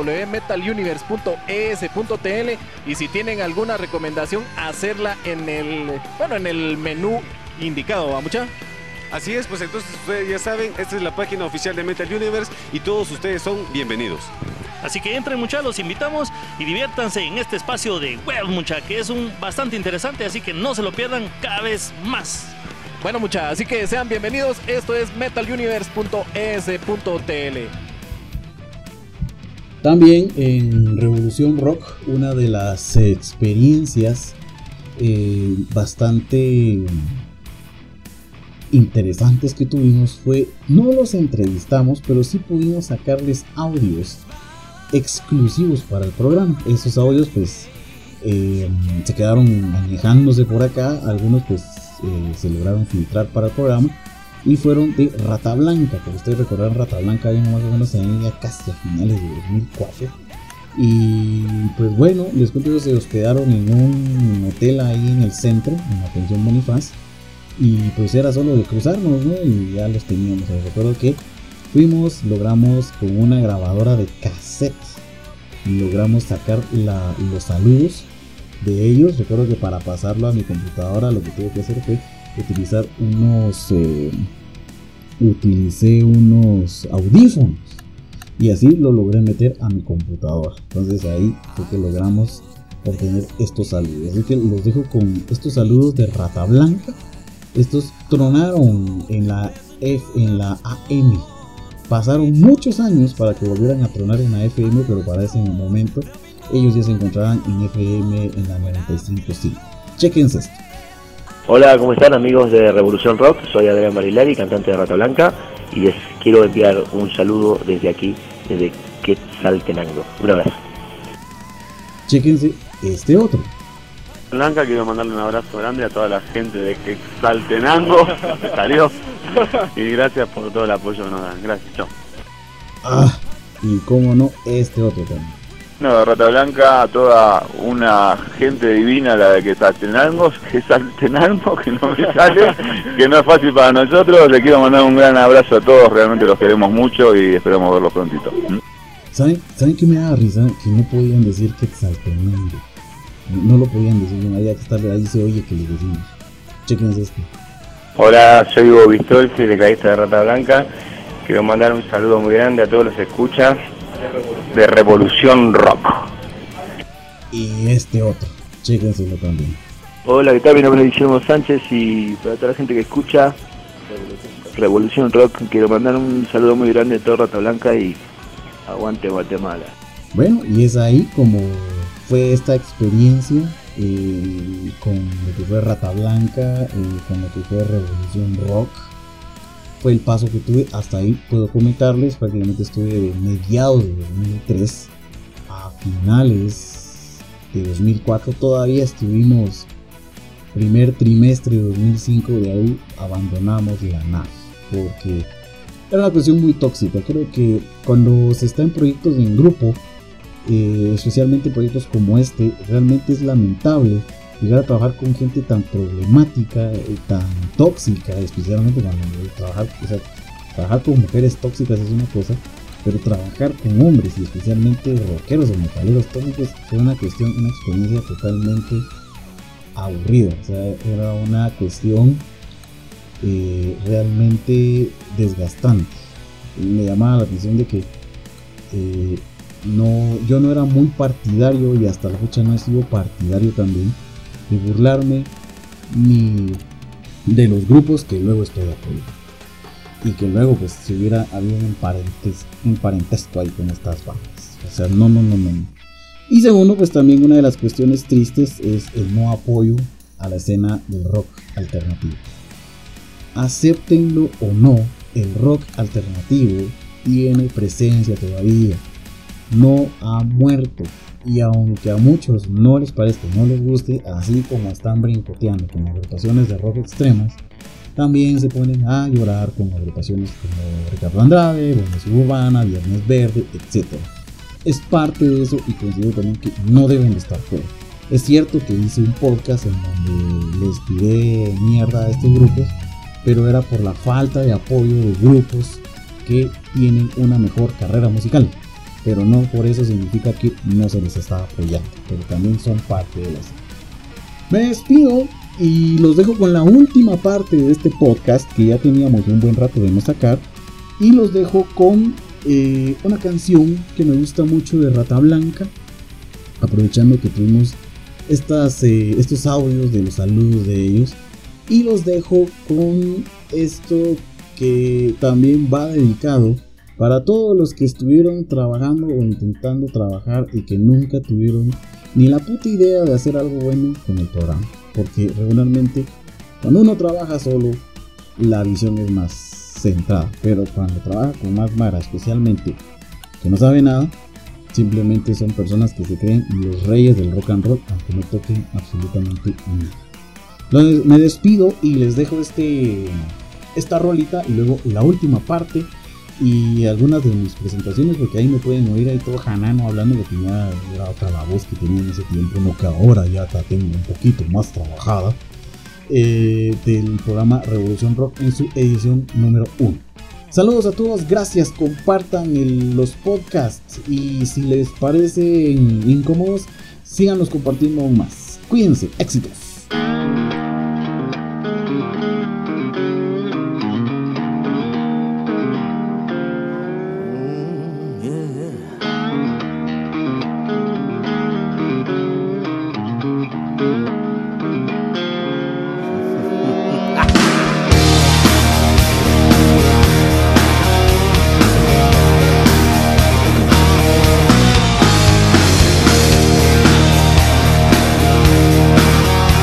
www.metaluniverse.es.tl y si tienen alguna recomendación, hacerla en el menú indicado, ¿va, mucha? Así es, pues entonces ustedes ya saben, esta es la página oficial de Metal Universe y todos ustedes son bienvenidos. Así que entren, muchachos, los invitamos y diviértanse en este espacio de web, muchachos, que es bastante interesante, así que no se lo pierdan cada vez más. Bueno, muchachos, así que sean bienvenidos, esto es metaluniverse.es.tl. También en Revolución Rock, una de las experiencias bastante interesantes que tuvimos fue, no los entrevistamos, pero sí pudimos sacarles audios exclusivos para el programa. Esos audios pues se quedaron añejándose por acá, algunos pues se lograron filtrar para el programa y fueron de Rata Blanca, que ustedes recordarán, Rata Blanca vino más o menos en ya casi a finales de 2004 y pues bueno, les cuento que se hospedaron en un hotel ahí en el centro, en la pensión Bonifaz. Y pues era solo de cruzarnos, ¿no? Y ya los teníamos. Recuerdo que logramos con una grabadora de cassette, logramos sacar los saludos de ellos. Recuerdo que para pasarlo a mi computadora lo que tuve que hacer fue utilicé unos audífonos y así lo logré meter a mi computadora. Entonces ahí fue que logramos obtener estos saludos. Así que los dejo con estos saludos de Rata Blanca. Estos tronaron en la AM. Pasaron muchos años para que volvieran a tronar en la FM, pero para ese momento ellos ya se encontraban en FM en la 95.5. Chequense esto. Hola, ¿cómo están, amigos de Revolución Rock? Soy Adrián Marilari, cantante de Rata Blanca, y les quiero enviar un saludo desde aquí, desde Quetzaltenango. Un abrazo. Chequense este otro. Blanca, quiero mandarle un abrazo grande a toda la gente de Quetzaltenango, que salió, y gracias por todo el apoyo que nos dan. Gracias, chao. Y cómo no, este otro también. No, Rata Blanca, a toda una gente divina, la de Quetzaltenango, que no me sale, que no es fácil para nosotros. Le quiero mandar un gran abrazo a todos, realmente los queremos mucho y esperamos verlos prontito. ¿Saben qué me da risa? Que no podían decir Quetzaltenango. No lo podían decir, no había que estar ahí, se oye que le decimos. Chequense esto. Hola, soy Hugo Bistolfi, tecladista de Rata Blanca, Quiero mandar un saludo muy grande a todos los que escuchan de Revolución Rock. Y este otro, chéquenselo también. Hola, ¿qué tal? Mi nombre es Guillermo Sánchez y para toda la gente que escucha Revolución Rock, quiero mandar un saludo muy grande a todo Rata Blanca y aguante Guatemala. Bueno, y es ahí como fue esta experiencia con lo que fue Rata Blanca, con lo que fue Revolución Rock. Fue el paso que tuve, hasta ahí puedo comentarles, prácticamente estuve de mediados de 2003 a finales de 2004, todavía estuvimos primer trimestre de 2005, de ahí abandonamos la nave, porque era una cuestión muy tóxica. Creo que cuando se está en proyectos en grupo, especialmente proyectos como este, realmente es lamentable llegar a trabajar con gente tan problemática, tan tóxica, especialmente cuando trabajar con mujeres tóxicas es una cosa, pero trabajar con hombres y especialmente rockeros o metaleros tóxicos fue una experiencia totalmente aburrida. O sea, era una cuestión realmente desgastante. Y me llamaba la atención de que yo no era muy partidario, y hasta la fecha no he sido partidario también, de burlarme ni de los grupos que luego estoy apoyando, y que luego pues si hubiera habido un parentesco ahí con estas bandas. O sea, no. Y segundo, pues también una de las cuestiones tristes es el no apoyo a la escena del rock alternativo. Acéptenlo o no, el rock alternativo tiene presencia todavía, no ha muerto, y aunque a muchos no les parezca, no les guste, así como están brincoteando con agrupaciones de rock extremas, también se ponen a llorar con agrupaciones como Ricardo Andrade, Buena Suburbana, Viernes Verde, etc. Es parte de eso, y considero también que no deben de estar fuera. Es cierto que hice un podcast en donde les tiré mierda a estos grupos, pero era por la falta de apoyo de grupos que tienen una mejor carrera musical, pero no por eso significa que no se les está apoyando, pero también son parte de la escena. Me despido y los dejo con la última parte de este podcast que ya teníamos un buen rato de no sacar, y los dejo con una canción que me gusta mucho de Rata Blanca, aprovechando que tuvimos estos audios de los saludos de ellos, y los dejo con esto que también va dedicado para todos los que estuvieron trabajando o intentando trabajar y que nunca tuvieron ni la puta idea de hacer algo bueno con el programa, porque regularmente cuando uno trabaja solo la visión es más centrada, pero cuando trabaja con más mara, especialmente que no sabe nada, simplemente son personas que se creen los reyes del rock and roll, aunque no toquen absolutamente nada. Me despido y les dejo esta rolita, y luego la última parte y algunas de mis presentaciones, porque ahí me pueden oír ahí todo janano hablando de que ya era otra la voz que tenía en ese tiempo, no que ahora ya la tengo un poquito más trabajada, del programa Revolución Rock en su edición número 1. Saludos a todos, gracias, compartan los podcasts, y si les parecen incómodos, síganlos compartiendo aún más. Cuídense, éxitos. We'll be right back.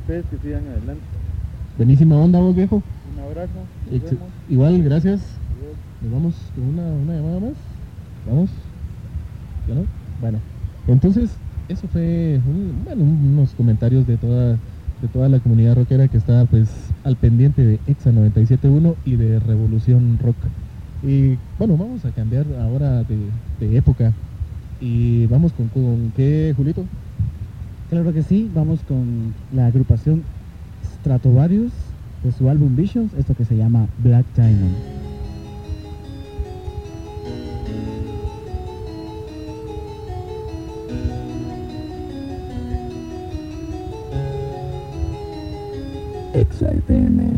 ustedes que sigan adelante. Buenísima onda vos, viejo. Un abrazo. Nos vemos. Igual, gracias. Adiós. Nos vamos con una llamada más. Vamos. ¿Ya no? Bueno, entonces eso fue unos comentarios de toda la comunidad rockera que está pues al pendiente de Exa 97.1 y de Revolución Rock. Y bueno, vamos a cambiar ahora de época. Y vamos con ¿qué, Julito? Claro que sí, vamos con la agrupación Stratovarius de su álbum Visions, esto que se llama Black Diamond. XFM.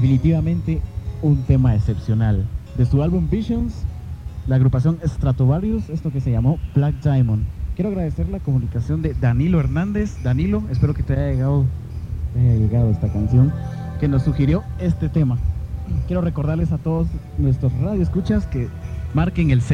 definitivamente un tema excepcional. De su álbum Visions, la agrupación Stratovarius, esto que se llamó Black Diamond. Quiero agradecer la comunicación de Danilo Hernández. Danilo, espero que te haya llegado esta canción, que nos sugirió este tema. Quiero recordarles a todos nuestros radioescuchas que marquen el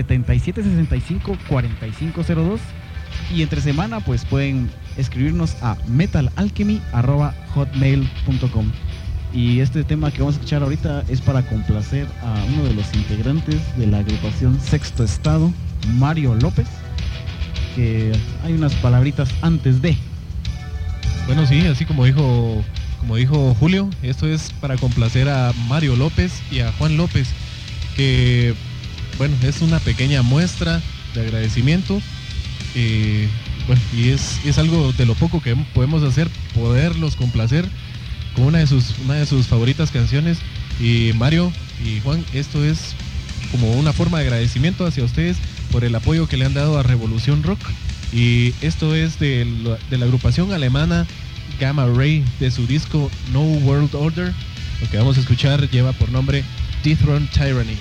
7765-4502 y entre semana pues pueden escribirnos a metalalchemy@hotmail.com. Y este tema que vamos a escuchar ahorita es para complacer a uno de los integrantes de la agrupación Sexto Estado, Mario López, que hay unas palabritas antes de. Bueno, sí, así como dijo Julio, esto es para complacer a Mario López y a Juan López, que bueno, es una pequeña muestra de agradecimiento. Bueno, y es algo de lo poco que podemos hacer, poderlos complacer con una de sus favoritas canciones. Y Mario y Juan, esto es como una forma de agradecimiento hacia ustedes por el apoyo que le han dado a Revolución Rock. Y esto es de la agrupación alemana Gamma Ray, de su disco No World Order. Lo que vamos a escuchar lleva por nombre Dethroned Tyranny.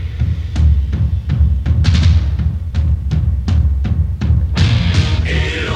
Illuminati.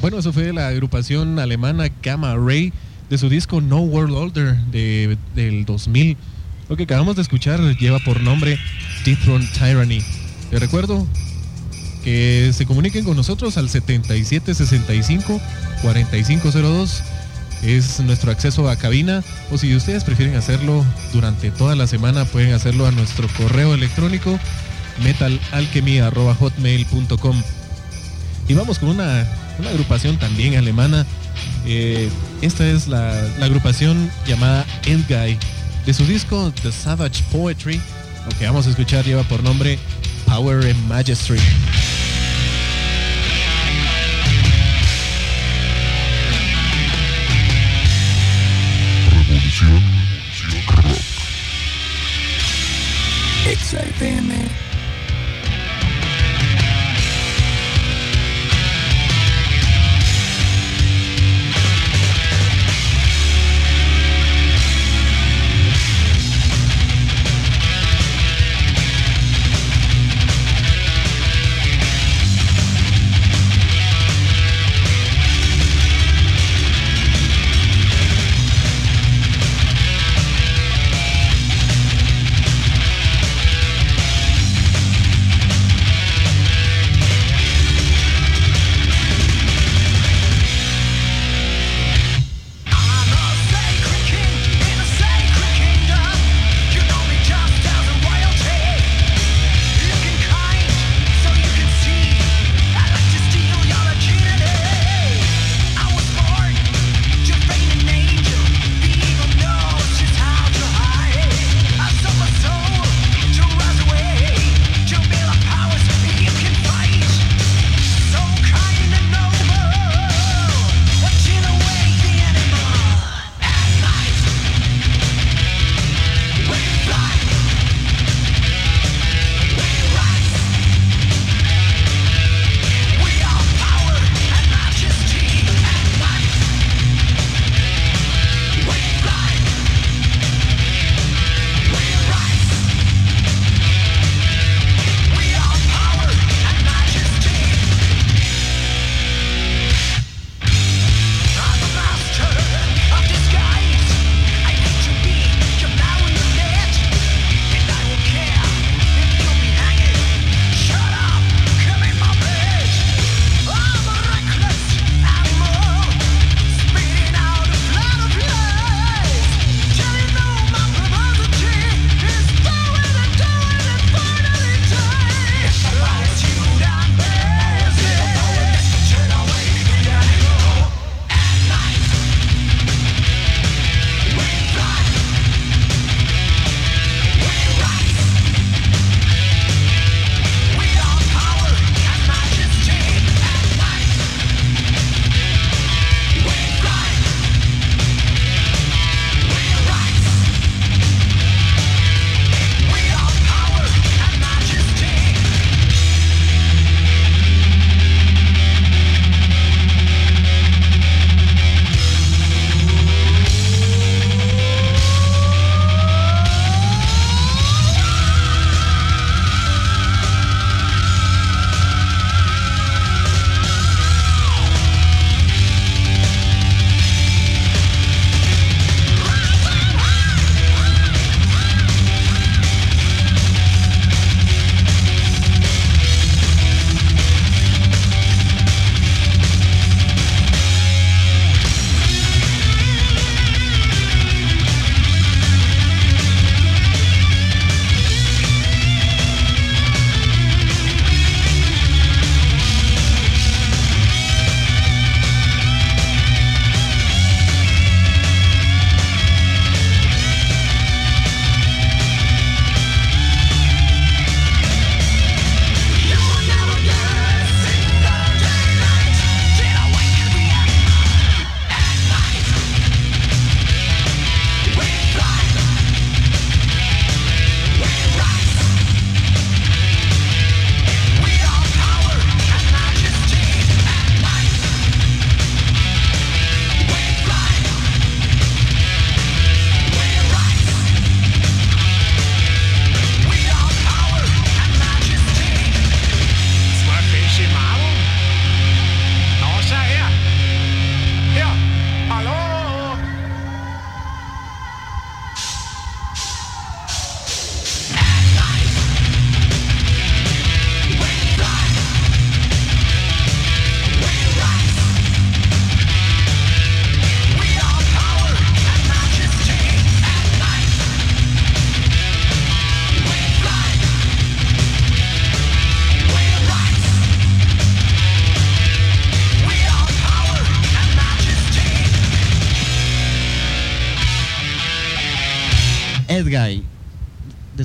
Bueno, eso fue la agrupación alemana Gamma Ray de su disco No World Order del 2000. Lo que acabamos de escuchar lleva por nombre Dethrone Tyranny. Les recuerdo que se comuniquen con nosotros al 7765-4502. Es nuestro acceso a cabina, o si ustedes prefieren hacerlo durante toda la semana, pueden hacerlo a nuestro correo electrónico metalalchemy@hotmail.com. Y vamos con una agrupación también alemana. Esta es la agrupación llamada Endguy. De su disco The Savage Poetry, lo que vamos a escuchar lleva por nombre Power and Majesty. Revolución Rock. XFM.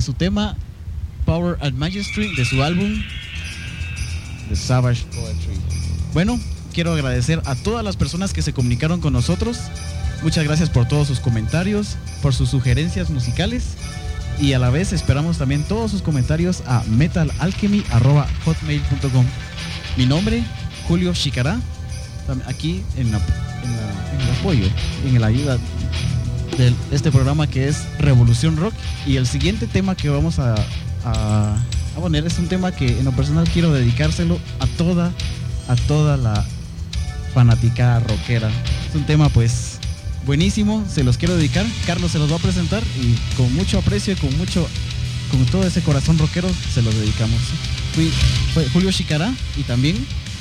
su tema Power and Majesty de su álbum The Savage Poetry. Bueno, quiero agradecer a todas las personas que se comunicaron con nosotros. Muchas gracias por todos sus comentarios, por sus sugerencias musicales, y a la vez esperamos también todos sus comentarios a metalalchemy@hotmail.com. Mi nombre, Julio Chicará, aquí en el apoyo, en la ayuda de este programa que es Revolución Rock. Y el siguiente tema que vamos a poner es un tema que en lo personal quiero dedicárselo a toda la fanaticada rockera. Es un tema pues buenísimo, se los quiero dedicar. Carlos se los va a presentar y con mucho aprecio y con todo ese corazón rockero se los dedicamos. Fue Julio Chicará y también...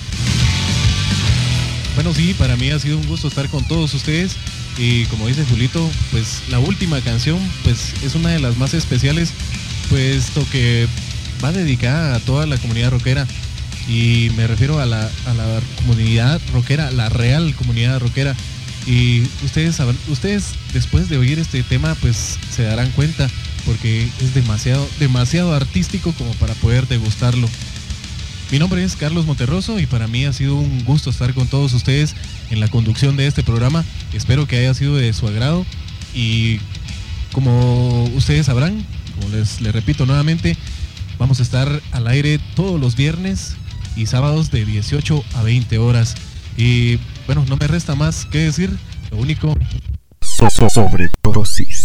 Bueno, sí, para mí ha sido un gusto estar con todos ustedes. Y como dice Julito, pues la última canción pues es una de las más especiales, puesto que va dedicada a toda la comunidad rockera. Y me refiero a la comunidad rockera, la real comunidad rockera. Y ustedes después de oír este tema pues se darán cuenta, porque es demasiado artístico como para poder degustarlo. Mi nombre es Carlos Monterroso y para mí ha sido un gusto estar con todos ustedes en la conducción de este programa. Espero que haya sido de su agrado y como ustedes sabrán, como les repito nuevamente, vamos a estar al aire todos los viernes y sábados de 18 a 20 horas. Y bueno, no me resta más que decir, lo único... Sobredosis.